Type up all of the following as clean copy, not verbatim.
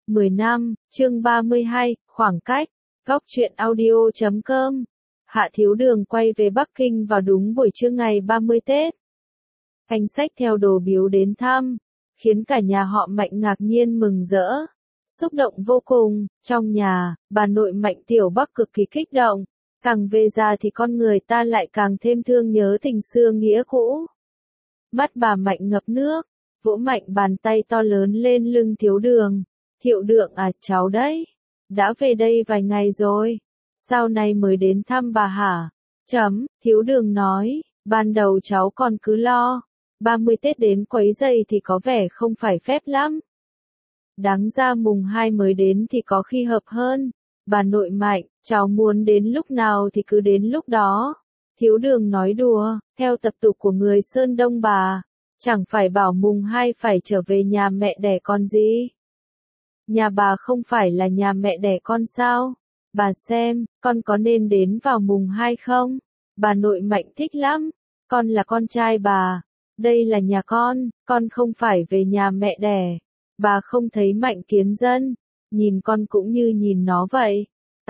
10 năm, chương 32, khoảng cách, góc truyện audio.com. Hạ Thiếu Đường quay về Bắc Kinh vào đúng buổi trưa ngày 30 Tết. Anh xách theo đồ biếu đến thăm, khiến cả nhà họ Mạnh ngạc nhiên mừng rỡ, xúc động vô cùng. Trong nhà, bà nội Mạnh Tiểu Bắc cực kỳ kích động, càng về già thì con người ta lại càng thêm thương nhớ tình xưa nghĩa cũ. Mắt bà Mạnh ngập nước, vỗ mạnh bàn tay to lớn lên lưng Thiếu Đường. Thiệu Đường à, cháu đấy, đã về đây vài ngày rồi, sao nay mới đến thăm bà hả? Thiếu Đường nói, ban đầu cháu còn cứ lo, 30 Tết đến quấy rầy thì có vẻ không phải phép lắm. Đáng ra mùng 2 mới đến thì có khi hợp hơn. Bà nội Mạnh, cháu muốn đến lúc nào thì cứ đến lúc đó. Thiếu Đường nói đùa, theo tập tục của người Sơn Đông bà, chẳng phải bảo mùng 2 phải trở về nhà mẹ đẻ con gì. Nhà bà không phải là nhà mẹ đẻ con sao? Bà xem, con có nên đến vào mùng 2 không? Bà nội Mạnh thích lắm, con là con trai bà, đây là nhà con không phải về nhà mẹ đẻ. Bà không thấy Mạnh Kiến Dân, nhìn con cũng như nhìn nó vậy.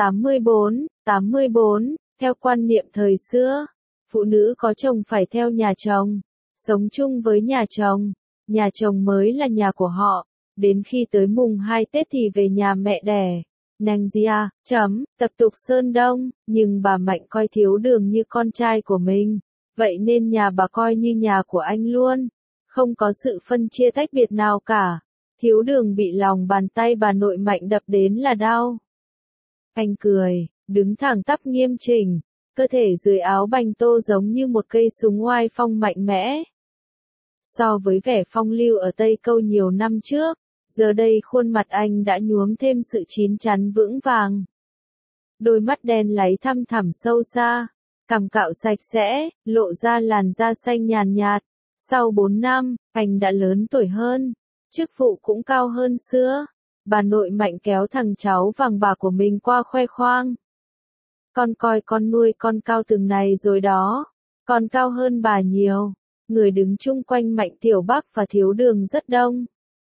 84, theo quan niệm thời xưa, phụ nữ có chồng phải theo nhà chồng, sống chung với nhà chồng mới là nhà của họ, đến khi tới mùng 2 Tết thì về nhà mẹ đẻ. Nàng gì à, tập tục Sơn Đông, nhưng bà Mạnh coi Thiếu Đường như con trai của mình, vậy nên nhà bà coi như nhà của anh luôn, không có sự phân chia tách biệt nào cả. Thiếu Đường bị lòng bàn tay bà nội Mạnh đập đến là đau. Anh cười, đứng thẳng tắp nghiêm chỉnh, cơ thể dưới áo bành tô giống như một cây súng oai phong mạnh mẽ. So với vẻ phong lưu ở Tây Câu nhiều năm trước, giờ đây khuôn mặt anh đã nhuốm thêm sự chín chắn vững vàng. Đôi mắt đen láy thăm thẳm sâu xa, cằm cạo sạch sẽ, lộ ra làn da xanh nhàn nhạt. Sau 4 năm, anh đã lớn tuổi hơn, chức vụ cũng cao hơn xưa. Bà nội Mạnh kéo thằng cháu vàng bà của mình qua khoe khoang. Con coi con nuôi con cao từng này rồi đó, con cao hơn bà nhiều. Người đứng chung quanh Mạnh Tiểu Bắc và Thiếu Đường rất đông.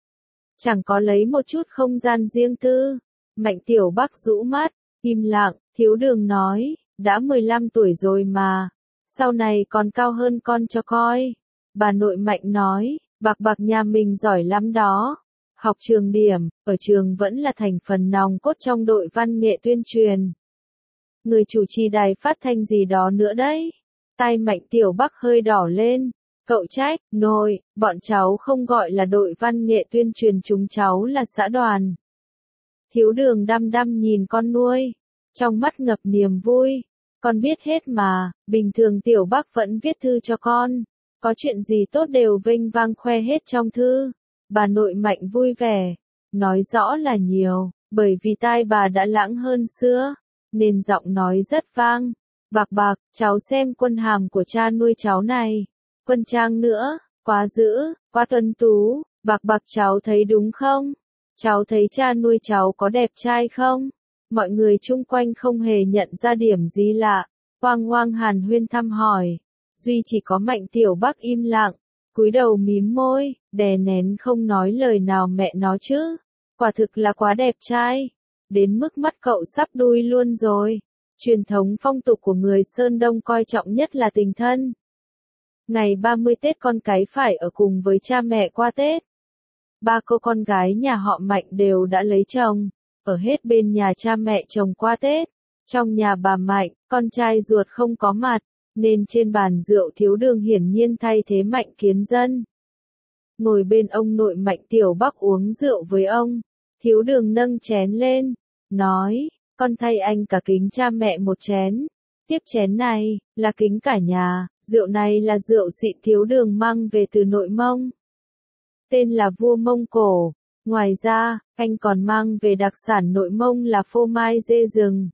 Chẳng có lấy một chút không gian riêng tư. Mạnh Tiểu Bắc rũ mắt, im lặng. Thiếu Đường nói, đã 15 tuổi rồi mà, sau này còn cao hơn con cho coi. Bà nội Mạnh nói, bạc nhà mình giỏi lắm đó. Học trường điểm, ở trường vẫn là thành phần nòng cốt trong đội văn nghệ tuyên truyền. Người chủ trì đài phát thanh gì đó nữa đấy. Tai Mạnh Tiểu Bắc hơi đỏ lên. Cậu trách, nội, bọn cháu không gọi là đội văn nghệ tuyên truyền, chúng cháu là xã đoàn. Thiếu Đường đăm đăm nhìn con nuôi, trong mắt ngập niềm vui. Con biết hết mà, bình thường Tiểu Bắc vẫn viết thư cho con, có chuyện gì tốt đều vênh vang khoe hết trong thư. Bà nội Mạnh vui vẻ, nói rõ là nhiều, bởi vì tai bà đã lãng hơn xưa, nên giọng nói rất vang. Bạc, cháu xem quân hàm của cha nuôi cháu này. Quân trang nữa, quá dữ, quá tuấn tú. Bạc cháu thấy đúng không? Cháu thấy cha nuôi cháu có đẹp trai không? Mọi người chung quanh không hề nhận ra điểm gì lạ. Hoang hàn huyên thăm hỏi. Duy chỉ có Mạnh Tiểu Bắc im lặng, cúi đầu mím môi, đè nén không nói lời nào. Mẹ nó chứ, quả thực là quá đẹp trai, đến mức mắt cậu sắp đuôi luôn rồi. Truyền thống phong tục của người Sơn Đông coi trọng nhất là tình thân. Ngày 30 Tết con cái phải ở cùng với cha mẹ qua Tết. 3 cô con gái nhà họ Mạnh đều đã lấy chồng, ở hết bên nhà cha mẹ chồng qua Tết. Trong nhà bà Mạnh, con trai ruột không có mặt, nên trên bàn rượu Thiếu Đường hiển nhiên thay thế Mạnh Kiến Dân. Ngồi bên ông nội Mạnh Tiểu Bắc uống rượu với ông, Thiếu Đường nâng chén lên, nói, con thay anh cả kính cha mẹ một chén. Tiếp chén này, là kính cả nhà, rượu này là rượu xịn Thiếu Đường mang về từ nội Mông. Tên là vua Mông Cổ, ngoài ra, anh còn mang về đặc sản nội Mông là phô mai dê rừng,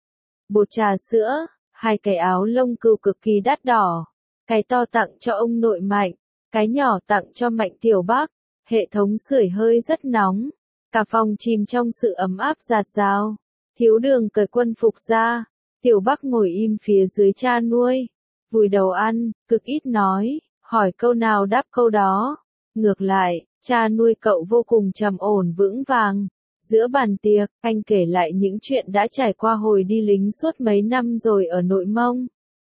bột trà sữa, 2 cái áo lông cừu cực kỳ đắt đỏ. Cái to tặng cho ông nội Mạnh, cái nhỏ tặng cho Mạnh Tiểu Bắc. Hệ thống sưởi hơi rất nóng, cả phòng chìm trong sự ấm áp rạt rào. Thiếu Đường cởi quân phục ra, Tiểu Bắc ngồi im phía dưới cha nuôi, vùi đầu ăn, cực ít nói, hỏi câu nào đáp câu đó. Ngược lại, cha nuôi cậu vô cùng trầm ổn vững vàng, Giữa bàn tiệc, anh kể lại những chuyện đã trải qua hồi đi lính suốt mấy năm rồi ở Nội Mông.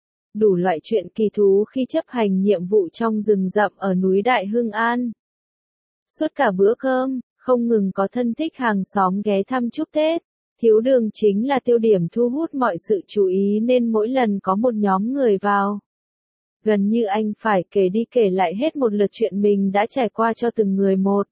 Đủ loại chuyện kỳ thú khi chấp hành nhiệm vụ trong rừng rậm ở núi Đại Hưng An. Suốt cả bữa cơm, không ngừng có thân thích hàng xóm ghé thăm chúc Tết. Thiếu Đường chính là tiêu điểm thu hút mọi sự chú ý nên mỗi lần có một nhóm người vào, gần như anh phải kể đi kể lại hết một lượt chuyện mình đã trải qua cho từng người một.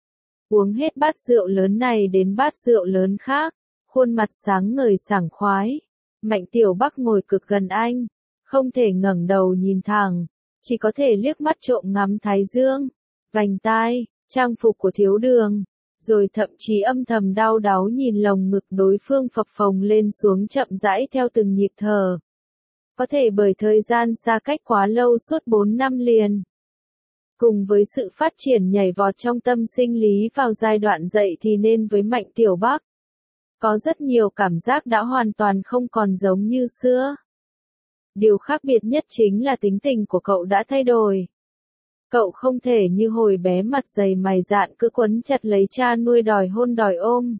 Uống hết bát rượu lớn này đến bát rượu lớn khác, khuôn mặt sáng ngời sảng khoái. Mạnh Tiểu Bắc ngồi cực gần anh, không thể ngẩng đầu nhìn thẳng, chỉ có thể liếc mắt trộm ngắm thái dương, vành tai, trang phục của Thiếu Đường, rồi thậm chí âm thầm đau đáu nhìn lồng ngực đối phương phập phồng lên xuống chậm rãi theo từng nhịp thở. Có thể bởi thời gian xa cách quá lâu suốt 4 năm liền. Cùng với sự phát triển nhảy vọt trong tâm sinh lý vào giai đoạn dậy thì nên với Mạnh Tiểu Bắc, có rất nhiều cảm giác đã hoàn toàn không còn giống như xưa. Điều khác biệt nhất chính là tính tình của cậu đã thay đổi. Cậu không thể như hồi bé mặt dày mày dạn cứ quấn chặt lấy cha nuôi đòi hôn đòi ôm.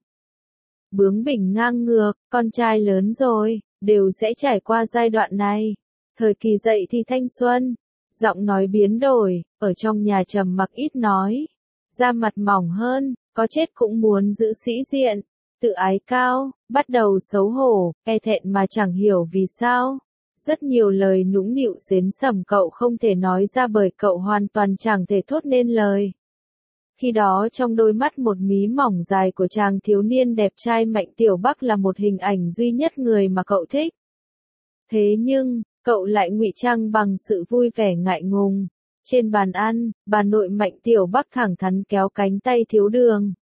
Bướng bỉnh ngang ngược, con trai lớn rồi, đều sẽ trải qua giai đoạn này. Thời kỳ dậy thì thanh xuân, giọng nói biến đổi, ở trong nhà trầm mặc ít nói. Da mặt mỏng hơn, có chết cũng muốn giữ sĩ diện, tự ái cao, bắt đầu xấu hổ, e thẹn mà chẳng hiểu vì sao. Rất nhiều lời nũng nịu xến sẩm cậu không thể nói ra bởi cậu hoàn toàn chẳng thể thốt nên lời. Khi đó trong đôi mắt một mí mỏng dài của chàng thiếu niên đẹp trai Mạnh Tiểu Bắc là một hình ảnh duy nhất người mà cậu thích. Thế nhưng, cậu lại ngụy trang bằng sự vui vẻ ngại ngùng. Trên bàn ăn, bà nội Mạnh Tiểu Bắc thẳng thắn kéo cánh tay Thiếu Đường.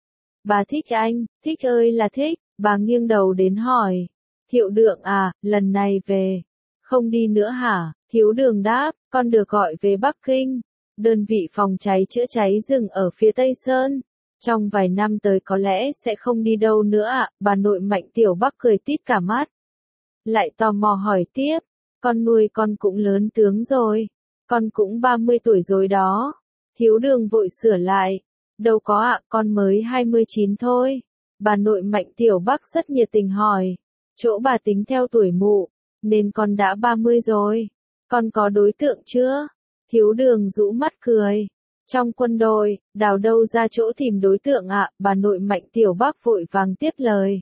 Bà thích anh, thích ơi là thích, bà nghiêng đầu đến hỏi. Thiệu Đường à, lần này về, không đi nữa hả? Thiếu Đường đáp, con được gọi về Bắc Kinh, đơn vị phòng cháy chữa cháy rừng ở phía Tây Sơn. Trong vài năm tới có lẽ sẽ không đi đâu nữa ạ, bà nội Mạnh Tiểu Bắc cười tít cả mắt. Lại tò mò hỏi tiếp, con nuôi con cũng lớn tướng rồi, con cũng 30 tuổi rồi đó. Thiếu Đường vội sửa lại, đâu có ạ, con mới 29 thôi. Bà nội Mạnh Tiểu Bắc rất nhiệt tình hỏi, chỗ bà tính theo tuổi mụ, nên con đã 30 rồi, con có đối tượng chưa? Thiếu Đường rũ mắt cười, trong quân đội, đào đâu ra chỗ tìm đối tượng ạ, bà nội Mạnh Tiểu Bắc vội vàng tiếp lời.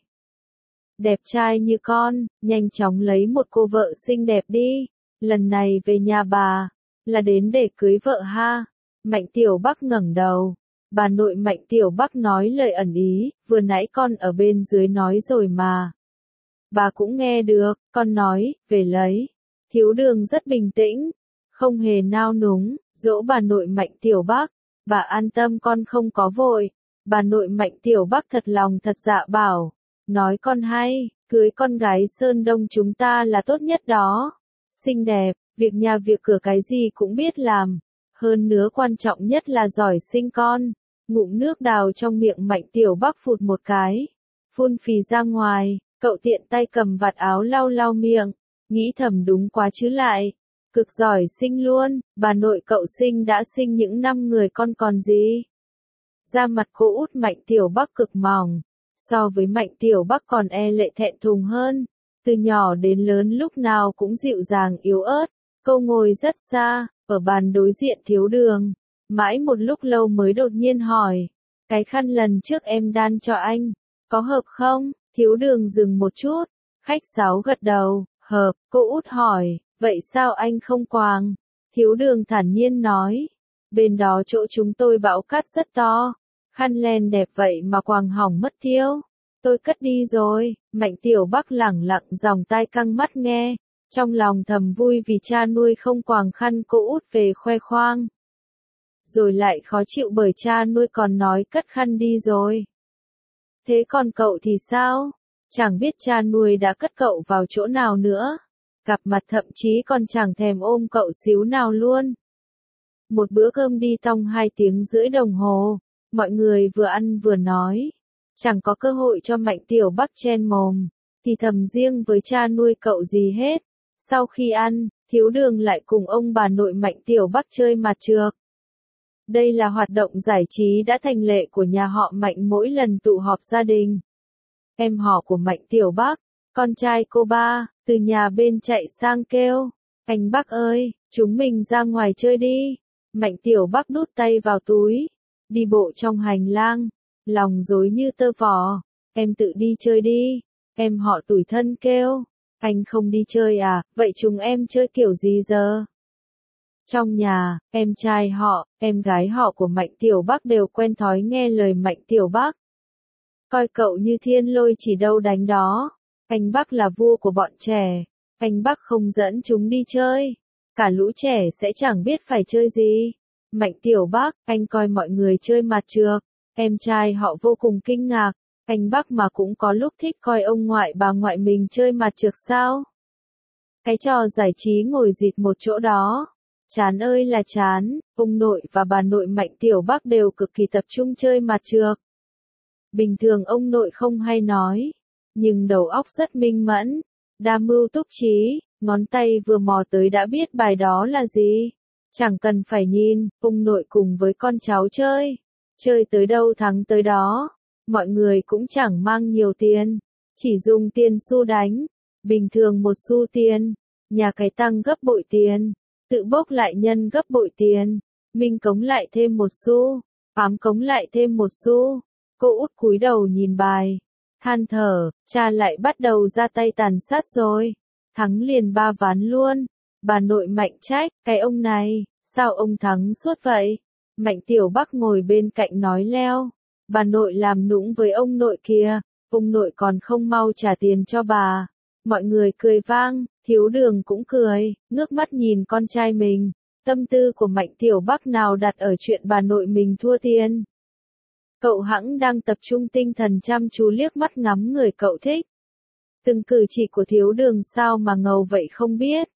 Đẹp trai như con, nhanh chóng lấy một cô vợ xinh đẹp đi, lần này về nhà bà, là đến để cưới vợ ha. Mạnh Tiểu Bắc ngẩng đầu, bà nội Mạnh Tiểu Bắc nói lời ẩn ý, vừa nãy con ở bên dưới nói rồi mà. Bà cũng nghe được, con nói, về lấy. Thiếu Đường rất bình tĩnh, không hề nao núng, dỗ bà nội Mạnh Tiểu Bắc, bà an tâm con không có vội. Bà nội Mạnh Tiểu Bắc thật lòng thật dạ bảo, nói con hay, cưới con gái Sơn Đông chúng ta là tốt nhất đó. Xinh đẹp, việc nhà việc cửa cái gì cũng biết làm, hơn nữa quan trọng nhất là giỏi sinh con. Ngụm nước đào trong miệng Mạnh Tiểu Bắc phụt một cái, phun phì ra ngoài, cậu tiện tay cầm vạt áo lau lau miệng, nghĩ thầm đúng quá chứ lại. Cực giỏi sinh luôn, bà nội cậu sinh đã sinh những năm người con còn gì. Da mặt cô út Mạnh Tiểu Bắc cực mỏng, so với Mạnh Tiểu Bắc còn e lệ thẹn thùng hơn. Từ nhỏ đến lớn lúc nào cũng dịu dàng yếu ớt, cô ngồi rất xa, ở bàn đối diện Thiếu Đường. Mãi một lúc lâu mới đột nhiên hỏi, cái khăn lần trước em đan cho anh, có hợp không? Thiếu Đường dừng một chút, khách sáo gật đầu, hợp, cô út hỏi. Vậy sao anh không quàng? Thiếu Đường thản nhiên nói. Bên đó chỗ chúng tôi bão cát rất to. Khăn len đẹp vậy mà quàng hỏng mất tiêu. Tôi cất đi rồi. Mạnh Tiểu Bắc lẳng lặng dòng tai căng mắt nghe. Trong lòng thầm vui vì cha nuôi không quàng khăn cô út về khoe khoang. Rồi lại khó chịu bởi cha nuôi còn nói cất khăn đi rồi. Thế còn cậu thì sao? Chẳng biết cha nuôi đã cất cậu vào chỗ nào nữa. Gặp mặt thậm chí còn chẳng thèm ôm cậu xíu nào luôn. Một bữa cơm đi tong 2 tiếng rưỡi đồng hồ, mọi người vừa ăn vừa nói. Chẳng có cơ hội cho Mạnh Tiểu Bắc chen mồm, thì thầm riêng với cha nuôi cậu gì hết. Sau khi ăn, Thiếu Đường lại cùng ông bà nội Mạnh Tiểu Bắc chơi mặt trược. Đây là hoạt động giải trí đã thành lệ của nhà họ Mạnh mỗi lần tụ họp gia đình. Em họ của Mạnh Tiểu Bắc, con trai cô ba, từ nhà bên chạy sang kêu, anh Bắc ơi, chúng mình ra ngoài chơi đi. Mạnh Tiểu Bắc đút tay vào túi, đi bộ trong hành lang, lòng rối như tơ vò, em tự đi chơi đi. Em họ tủi thân kêu, anh không đi chơi à, vậy chúng em chơi kiểu gì giờ? Trong nhà, em trai họ, em gái họ của Mạnh Tiểu Bắc đều quen thói nghe lời Mạnh Tiểu Bắc. Coi cậu như thiên lôi chỉ đâu đánh đó. Anh Bắc là vua của bọn trẻ. Anh Bắc không dẫn chúng đi chơi. Cả lũ trẻ sẽ chẳng biết phải chơi gì. Mạnh Tiểu Bắc, anh coi mọi người chơi mặt trược. Em trai họ vô cùng kinh ngạc. Anh Bắc mà cũng có lúc thích coi ông ngoại bà ngoại mình chơi mặt trược sao? Cái trò giải trí ngồi dịt một chỗ đó. Chán ơi là chán, ông nội và bà nội Mạnh Tiểu Bắc đều cực kỳ tập trung chơi mặt trược. Bình thường ông nội không hay nói, nhưng đầu óc rất minh mẫn, đa mưu túc trí, ngón tay vừa mò tới đã biết bài đó là gì. Chẳng cần phải nhìn, ông nội cùng với con cháu chơi tới đâu thắng tới đó. Mọi người cũng chẳng mang nhiều tiền, chỉ dùng tiền xu đánh. Bình thường một xu tiền, nhà cái tăng gấp bội tiền, tự bốc lại nhân gấp bội tiền, minh cống lại thêm một xu, ám cống lại thêm một xu. Cô út cúi đầu nhìn bài, than thở, cha lại bắt đầu ra tay tàn sát rồi, thắng liền 3 ván luôn. Bà nội Mạnh trách, cái ông này, sao ông thắng suốt vậy? Mạnh Tiểu Bắc ngồi bên cạnh nói leo, bà nội làm nũng với ông nội kìa, ông nội còn không mau trả tiền cho bà. Mọi người cười vang, Thiếu Đường cũng cười, ngước mắt nhìn con trai mình, tâm tư của Mạnh Tiểu Bắc nào đặt ở chuyện bà nội mình thua tiền. Cậu hẵng đang tập trung tinh thần chăm chú liếc mắt ngắm người cậu thích. Từng cử chỉ của Thiếu Đường sao mà ngầu vậy không biết.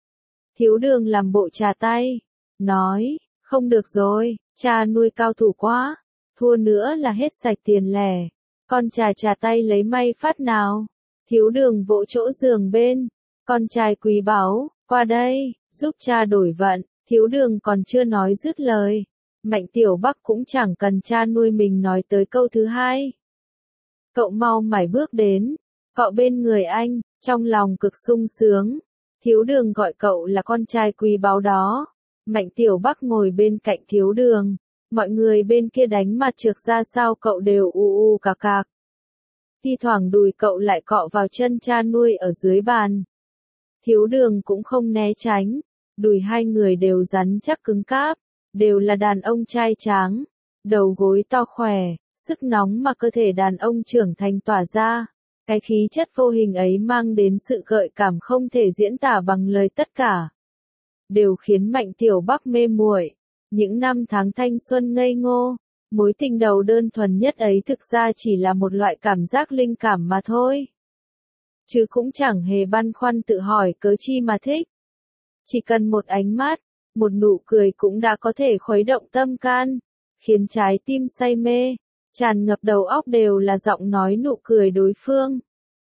Thiếu Đường làm bộ trà tay, nói, không được rồi, cha nuôi cao thủ quá, thua nữa là hết sạch tiền lẻ. Con trà tay lấy may phát nào. Thiếu Đường vỗ chỗ giường bên, con trai quý báu, qua đây, giúp cha đổi vận. Thiếu Đường còn chưa nói dứt lời. Mạnh Tiểu Bắc cũng chẳng cần cha nuôi mình nói tới câu thứ hai. Cậu mau mải bước đến, cọ bên người anh, trong lòng cực sung sướng. Thiếu Đường gọi cậu là con trai quý báu đó. Mạnh Tiểu Bắc ngồi bên cạnh Thiếu Đường, mọi người bên kia đánh mặt trược ra sao cậu đều u cạc cạc. Thi thoảng đùi cậu lại cọ vào chân cha nuôi ở dưới bàn. Thiếu Đường cũng không né tránh, đùi hai người đều rắn chắc cứng cáp, đều là đàn ông trai tráng, đầu gối to khỏe, sức nóng mà cơ thể đàn ông trưởng thành tỏa ra. Cái khí chất vô hình ấy mang đến sự gợi cảm không thể diễn tả bằng lời, tất cả đều khiến Mạnh Tiểu Bắc mê muội. Những năm tháng thanh xuân ngây ngô, mối tình đầu đơn thuần nhất ấy thực ra chỉ là một loại cảm giác linh cảm mà thôi. Chứ cũng chẳng hề băn khoăn tự hỏi cớ chi mà thích. Chỉ cần một ánh mắt, một nụ cười cũng đã có thể khuấy động tâm can, khiến trái tim say mê, tràn ngập đầu óc đều là giọng nói nụ cười đối phương.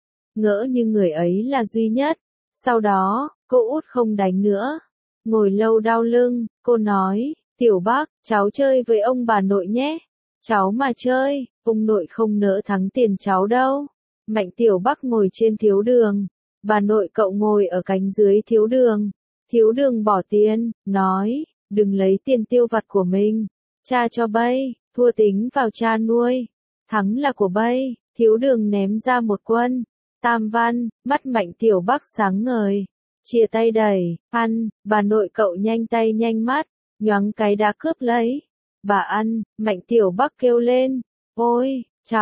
Ngỡ như người ấy là duy nhất. Sau đó, cô út không đánh nữa. Ngồi lâu đau lưng, cô nói, Tiểu Bắc, cháu chơi với ông bà nội nhé. Cháu mà chơi, ông nội không nỡ thắng tiền cháu đâu. Mạnh Tiểu Bắc ngồi trên Thiếu Đường, bà nội cậu ngồi ở cánh dưới Thiếu Đường. Thiếu Đường bỏ tiền, nói, đừng lấy tiền tiêu vặt của mình. Cha cho bay, thua tính vào cha nuôi. Thắng là của bay. Thiếu Đường ném ra một quân. Tam văn, mắt Mạnh Tiểu Bắc sáng ngời. Chia tay đẩy, ăn, bà nội cậu nhanh tay nhanh mắt, nhoáng cái đã cướp lấy. Bà ăn, Mạnh Tiểu Bắc kêu lên. Ôi,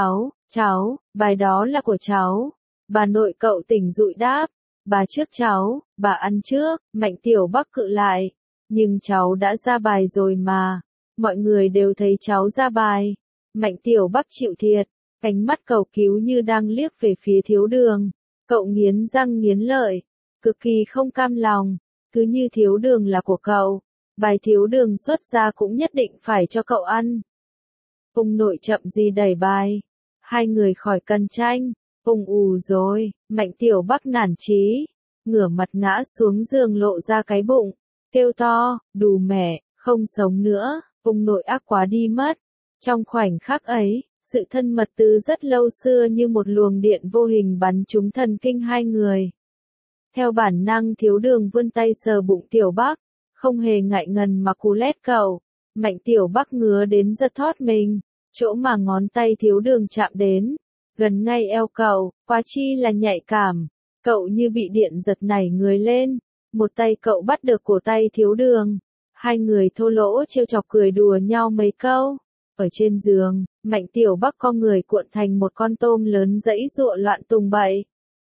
cháu, bài đó là của cháu. Bà nội cậu tỉnh dụi đáp. Bà trước cháu, bà ăn trước. Mạnh Tiểu Bắc cự lại. Nhưng cháu đã ra bài rồi mà. Mọi người đều thấy cháu ra bài. Mạnh Tiểu Bắc chịu thiệt. Cánh mắt cầu cứu như đang liếc về phía Thiếu Đường. Cậu nghiến răng nghiến lợi, cực kỳ không cam lòng. Cứ như Thiếu Đường là của cậu, bài Thiếu Đường xuất ra cũng nhất định phải cho cậu ăn. Ông nội chậm gì đẩy bài. Hai người khỏi cần tranh. Ông rồi, Mạnh Tiểu Bắc nản chí, ngửa mặt ngã xuống giường lộ ra cái bụng, kêu to, đù mẹ, không sống nữa. ông nội ác quá đi mất. Trong khoảnh khắc ấy, sự thân mật từ rất lâu xưa như một luồng điện vô hình bắn trúng thần kinh hai người. Theo bản năng Thiếu Đường vươn tay sờ bụng Tiểu Bắc, không hề ngại ngần mà cú lét cậu. Mạnh Tiểu Bắc ngứa đến giật thót mình, chỗ mà ngón tay Thiếu Đường chạm đến, gần ngay eo cậu, quá chi là nhạy cảm. Cậu như bị điện giật nảy người lên, một tay cậu bắt được cổ tay Thiếu Đường. Hai người thô lỗ trêu chọc cười đùa nhau mấy câu. Ở trên giường, Mạnh Tiểu Bắc con người cuộn thành một con tôm lớn giãy giụa loạn tung bậy.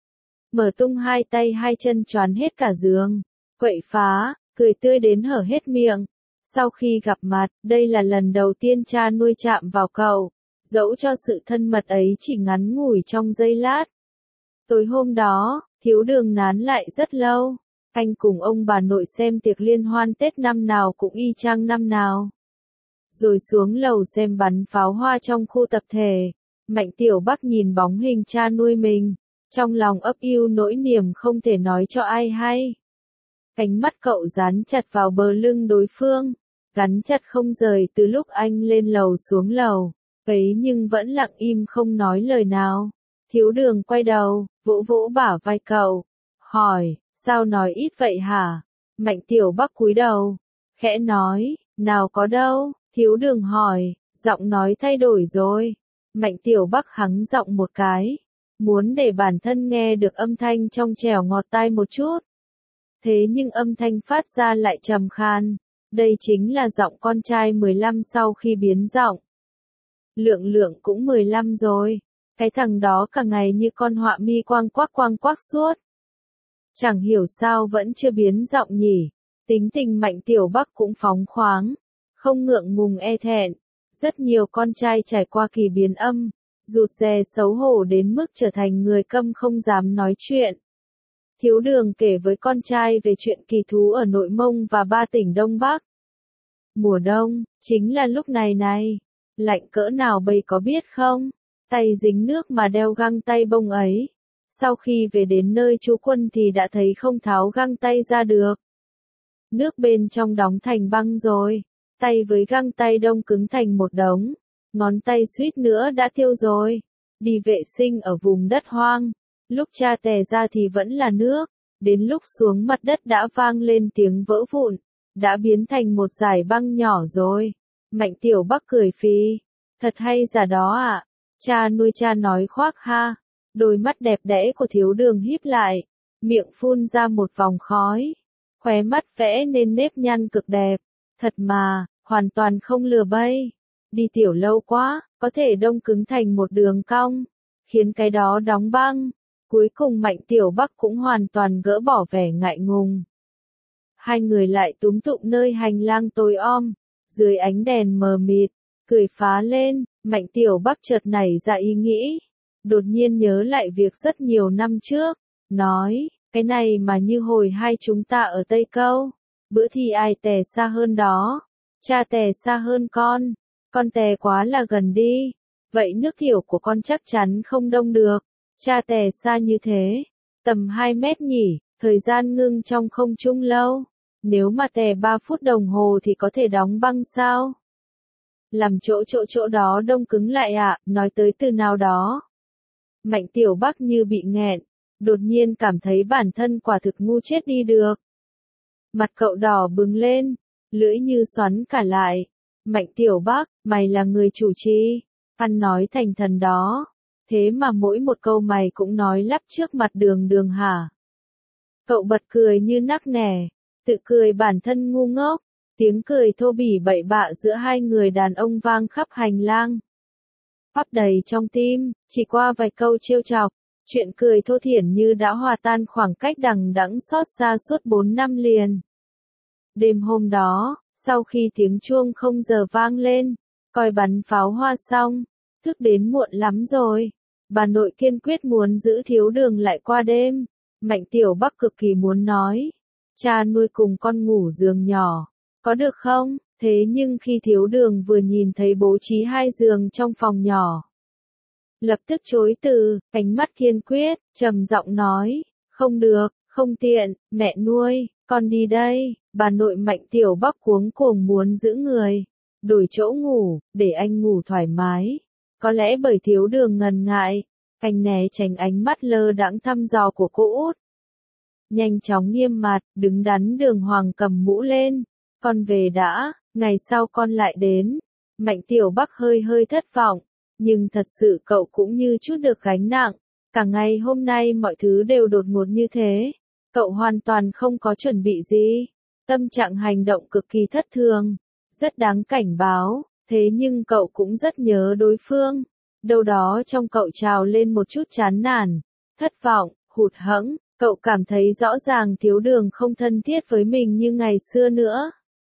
Mở tung hai tay hai chân choán hết cả giường, quậy phá, cười tươi đến hở hết miệng. Sau khi gặp mặt, đây là lần đầu tiên cha nuôi chạm vào cậu, dẫu cho sự thân mật ấy chỉ ngắn ngủi trong giây lát. Tối hôm đó, Thiếu Đường nán lại rất lâu. Anh cùng ông bà nội xem tiệc liên hoan Tết năm nào cũng y chang năm nào. Rồi xuống lầu xem bắn pháo hoa trong khu tập thể. Mạnh Tiểu Bắc nhìn bóng hình cha nuôi mình, trong lòng ấp ưu nỗi niềm không thể nói cho ai hay. Ánh mắt cậu dán chặt vào bờ lưng đối phương, gắn chặt không rời từ lúc anh lên lầu xuống lầu, ấy nhưng vẫn lặng im không nói lời nào. Thiếu Đường quay đầu, vỗ vỗ bả vai cậu, hỏi, sao nói ít vậy hả? Mạnh Tiểu Bắc cúi đầu, khẽ nói, nào có đâu. Thiếu Đường hỏi, giọng nói thay đổi rồi. Mạnh Tiểu Bắc hắng giọng một cái, muốn để bản thân nghe được âm thanh trong trẻo ngọt tai một chút. Thế nhưng âm thanh phát ra lại trầm khan. Đây chính là giọng con trai 15 sau khi biến giọng. Lượng Lượng cũng 15 rồi. Cái thằng đó cả ngày như con họa mi quang quắc suốt. Chẳng hiểu sao vẫn chưa biến giọng nhỉ. Tính tình Mạnh Tiểu Bắc cũng phóng khoáng, không ngượng ngùng e thẹn. Rất nhiều con trai trải qua kỳ biến âm, rụt rè xấu hổ đến mức trở thành người câm không dám nói chuyện. Thiếu Đường kể với con trai về chuyện kỳ thú ở Nội Mông và 3 tỉnh Đông Bắc. Mùa đông, chính là lúc này này. Lạnh cỡ nào bầy có biết không? Tay dính nước mà đeo găng tay bông ấy. Sau khi về đến nơi trú quân thì đã thấy không tháo găng tay ra được. Nước bên trong đóng thành băng rồi. Tay với găng tay đông cứng thành một đống. Ngón tay suýt nữa đã tiêu rồi. Đi vệ sinh ở vùng đất hoang. Lúc cha tè ra thì vẫn là nước. Đến lúc xuống mặt đất đã vang lên tiếng vỡ vụn. Đã biến thành một dải băng nhỏ rồi. Mạnh Tiểu Bắc cười phì. Thật hay giả đó ạ. Cha nuôi cha nói khoác ha. Đôi mắt đẹp đẽ của Thiếu Đường híp lại. Miệng phun ra một vòng khói. Khóe mắt vẽ nên nếp nhăn cực đẹp. Thật mà, hoàn toàn không lừa bẫy. Đi tiểu lâu quá, có thể đông cứng thành một đường cong. Khiến cái đó đóng băng. Cuối cùng Mạnh Tiểu Bắc cũng hoàn toàn gỡ bỏ vẻ ngại ngùng. Hai người lại túm tụm nơi hành lang tối om. Dưới ánh đèn mờ mịt, cười phá lên. Mạnh Tiểu Bắc chợt nảy ra ý nghĩ. Đột nhiên nhớ lại việc rất nhiều năm trước. Nói, cái này mà như hồi hai chúng ta ở Tây Câu. Bữa thì ai tè xa hơn đó. Cha tè xa hơn con tè quá là gần đi. Vậy nước tiểu của con chắc chắn không đông được. Cha tè xa như thế, tầm 2 mét nhỉ, thời gian ngưng trong không trung lâu. Nếu mà tè 3 phút đồng hồ thì có thể đóng băng sao? Làm chỗ đó đông cứng lại ạ, nói tới từ nào đó. Mạnh Tiểu Bắc như bị nghẹn, đột nhiên cảm thấy bản thân quả thực ngu chết đi được. Mặt cậu đỏ bừng lên, lưỡi như xoắn cả lại. Mạnh Tiểu Bắc, mày là người chủ trì, ăn nói thành thần đó. Thế mà mỗi một câu mày cũng nói lắp trước mặt Đường hả? Cậu bật cười như nắc nẻ, tự cười bản thân ngu ngốc. Tiếng cười thô bỉ bậy bạ giữa hai người đàn ông vang khắp hành lang. Hót đầy trong tim, chỉ qua vài câu trêu chọc, chuyện cười thô thiển như đã hòa tan khoảng cách đằng đẵng xót xa suốt 4 năm liền. Đêm hôm đó, sau khi tiếng chuông không giờ vang lên, coi bắn pháo hoa xong, thức đến muộn lắm rồi. Bà nội kiên quyết muốn giữ Thiếu Đường lại qua đêm. Mạnh Tiểu Bắc cực kỳ muốn nói, cha nuôi cùng con ngủ giường nhỏ, có được không? Thế nhưng khi Thiếu Đường vừa nhìn thấy bố trí 2 giường trong phòng nhỏ, lập tức chối từ, ánh mắt kiên quyết, trầm giọng nói, không được, không tiện, mẹ nuôi, con đi đây. Bà nội Mạnh Tiểu Bắc cuống cuồng muốn giữ người, đổi chỗ ngủ, để anh ngủ thoải mái. Có lẽ bởi Thiếu Đường ngần ngại, anh né tránh ánh mắt lơ đãng thăm dò của cô út. Nhanh chóng nghiêm mặt, đứng đắn đường hoàng cầm mũ lên. Con về đã, ngày sau con lại đến. Mạnh Tiểu Bắc hơi hơi thất vọng, nhưng thật sự cậu cũng như chút được gánh nặng. Cả ngày hôm nay mọi thứ đều đột ngột như thế. Cậu hoàn toàn không có chuẩn bị gì. Tâm trạng hành động cực kỳ thất thường. Rất đáng cảnh báo, thế nhưng cậu cũng rất nhớ đối phương. Đâu đó trong cậu trào lên một chút chán nản, thất vọng, hụt hẫng. Cậu cảm thấy rõ ràng Thiếu Đường không thân thiết với mình như ngày xưa nữa.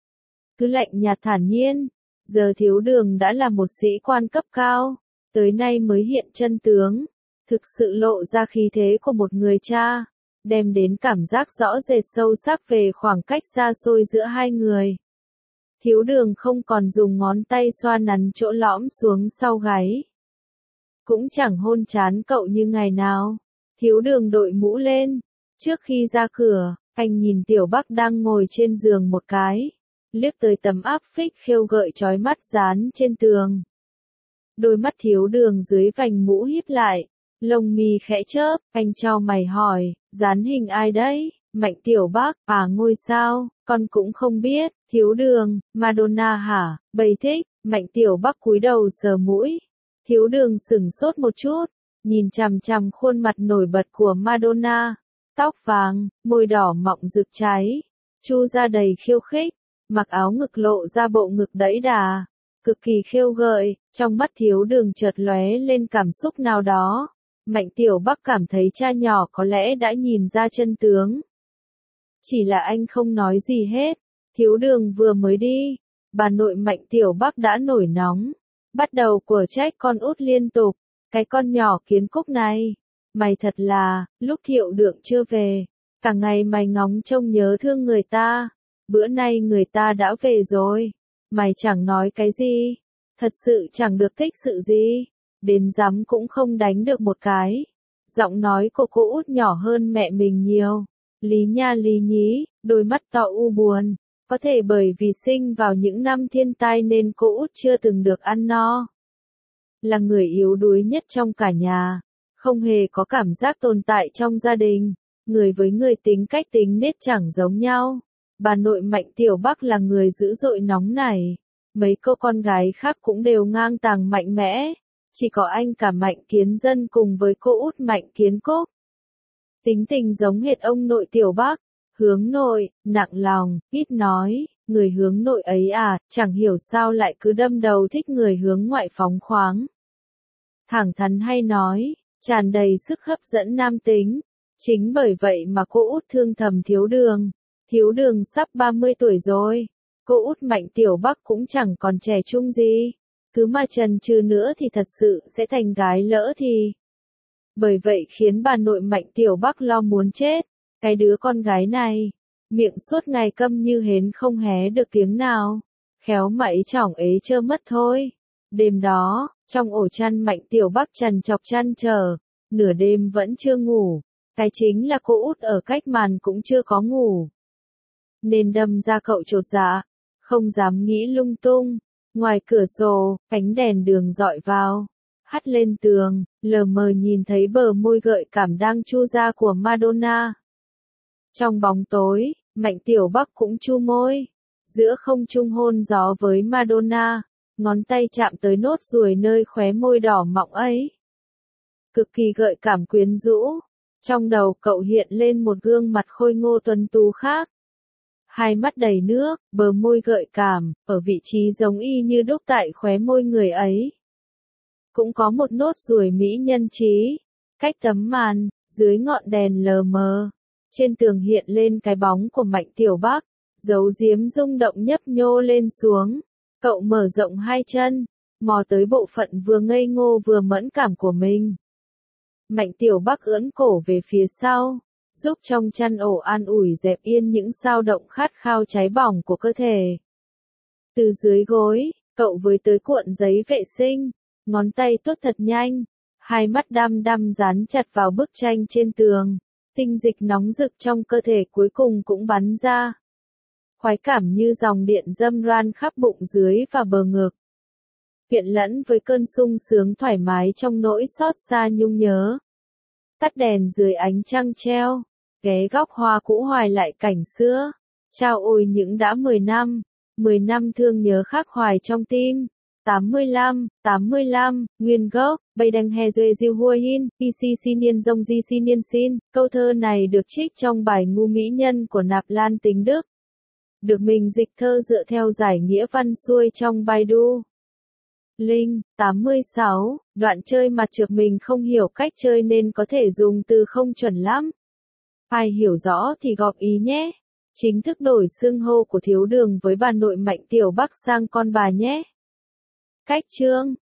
Cứ lạnh nhạt thản nhiên, giờ Thiếu Đường đã là một sĩ quan cấp cao, tới nay mới hiện chân tướng, thực sự lộ ra khí thế của một người cha, đem đến cảm giác rõ rệt sâu sắc về khoảng cách xa xôi giữa hai người. Thiếu Đường không còn dùng ngón tay xoa nắn chỗ lõm xuống sau gáy. Cũng chẳng hôn trán cậu như ngày nào. Thiếu Đường đội mũ lên. Trước khi ra cửa, anh nhìn Tiểu Bắc đang ngồi trên giường một cái. Liếc tới tấm áp phích khêu gợi chói mắt dán trên tường. Đôi mắt Thiếu Đường dưới vành mũ híp lại. Lông mi khẽ chớp, anh chau mày hỏi, dán hình ai đấy? Mạnh Tiểu Bắc, ngôi sao, con cũng không biết. Thiếu Đường, Madonna hả? Bầy thích. Mạnh Tiểu Bắc cúi đầu sờ mũi. Thiếu Đường sửng sốt một chút, nhìn chằm chằm khuôn mặt nổi bật của Madonna, tóc vàng, môi đỏ mọng rực cháy, chu ra đầy khiêu khích, mặc áo ngực lộ ra bộ ngực đẫy đà, cực kỳ khêu gợi. Trong mắt Thiếu Đường chợt lóe lên cảm xúc nào đó. Mạnh Tiểu Bắc cảm thấy cha nhỏ có lẽ đã nhìn ra chân tướng. Chỉ là anh không nói gì hết. Thiếu Đường vừa mới đi, bà nội Mạnh Tiểu Bắc đã nổi nóng. Bắt đầu của trách con út liên tục. Cái con nhỏ kiến cúc này. Mày thật là, lúc Thiệu Đượng chưa về. Cả ngày mày ngóng trông nhớ thương người ta. Bữa nay người ta đã về rồi. Mày chẳng nói cái gì. Thật sự chẳng được thích sự gì. Đến giấm cũng không đánh được một cái. Giọng nói của cô út nhỏ hơn mẹ mình nhiều. Lý nha lý nhí, đôi mắt to u buồn. Có thể bởi vì sinh vào những năm thiên tai nên cô út chưa từng được ăn no. Là người yếu đuối nhất trong cả nhà. Không hề có cảm giác tồn tại trong gia đình. Người với người tính cách tính nết chẳng giống nhau. Bà nội Mạnh Tiểu Bắc là người dữ dội nóng nảy. Mấy cô con gái khác cũng đều ngang tàng mạnh mẽ. Chỉ có anh cả Mạnh Kiến Dân cùng với cô út Mạnh Kiến Cúc. Tính tình giống hệt ông nội Tiểu Bắc. Hướng nội, nặng lòng, ít nói. Người hướng nội ấy chẳng hiểu sao lại cứ đâm đầu thích người hướng ngoại phóng khoáng. Thẳng thắn hay nói, tràn đầy sức hấp dẫn nam tính. Chính bởi vậy mà cô út thương thầm Thiếu Đường. Thiếu Đường sắp 30 tuổi rồi. Cô út Mạnh Tiểu Bắc cũng chẳng còn trẻ trung gì. Cứ mà chần chừ nữa thì thật sự sẽ thành gái lỡ thì. Bởi vậy khiến bà nội Mạnh Tiểu Bắc lo muốn chết. Cái đứa con gái này, miệng suốt ngày câm như hến không hé được tiếng nào. Khéo mẩy chỏng ế chơ mất thôi. Đêm đó, trong ổ chăn Mạnh Tiểu Bắc trằn trọc chăn chờ, nửa đêm vẫn chưa ngủ. Cái chính là cô út ở cách màn cũng chưa có ngủ. Nên đâm ra cậu chột dạ, không dám nghĩ lung tung. Ngoài cửa sổ, ánh đèn đường dọi vào, hắt lên tường, lờ mờ nhìn thấy bờ môi gợi cảm đang chu ra của Madonna. Trong bóng tối, Mạnh Tiểu Bắc cũng chu môi, giữa không trung hôn gió với Madonna, ngón tay chạm tới nốt ruồi nơi khóe môi đỏ mọng ấy. Cực kỳ gợi cảm quyến rũ, trong đầu cậu hiện lên một gương mặt khôi ngô tuấn tú khác. Hai mắt đầy nước, bờ môi gợi cảm, ở vị trí giống y như đúc tại khóe môi người ấy. Cũng có một nốt ruồi mỹ nhân trí, cách tấm màn, dưới ngọn đèn lờ mờ. Trên tường hiện lên cái bóng của Mạnh Tiểu Bắc, dấu diếm rung động nhấp nhô lên xuống. Cậu mở rộng hai chân, mò tới bộ phận vừa ngây ngô vừa mẫn cảm của mình. Mạnh Tiểu Bắc ưỡn cổ về phía sau, giúp trong chăn ổ an ủi dẹp yên những dao động khát khao cháy bỏng của cơ thể. Từ dưới gối, cậu với tới cuộn giấy vệ sinh, ngón tay tuốt thật nhanh, hai mắt đăm đăm dán chặt vào bức tranh trên tường. Tinh dịch nóng rực trong cơ thể cuối cùng cũng bắn ra. khoái cảm như dòng điện dâm ran khắp bụng dưới và bờ ngực. Quyện lẫn với cơn sung sướng thoải mái trong nỗi xót xa nhung nhớ. Tắt đèn dưới ánh trăng treo, ghé góc hoa cũ hoài lại cảnh xưa. Chao ôi những đã 10 năm thương nhớ khắc hoài trong tim. 85, nguyên gốc, bay đăng he duê diêu hua hin, pc xin niên dông di xin niên xin. Câu thơ này được trích trong bài Ngu Mỹ Nhân của Nạp Lan Tính Đức. Được mình dịch thơ dựa theo giải nghĩa văn xuôi trong Baidu. Linh, 86, đoạn chơi mặt trược mình không hiểu cách chơi nên có thể dùng từ không chuẩn lắm. Ai hiểu rõ thì góp ý nhé. Chính thức đổi xưng hô của Thiếu Đường với bà nội Mạnh Tiểu Bắc sang con bà nhé. Cách chương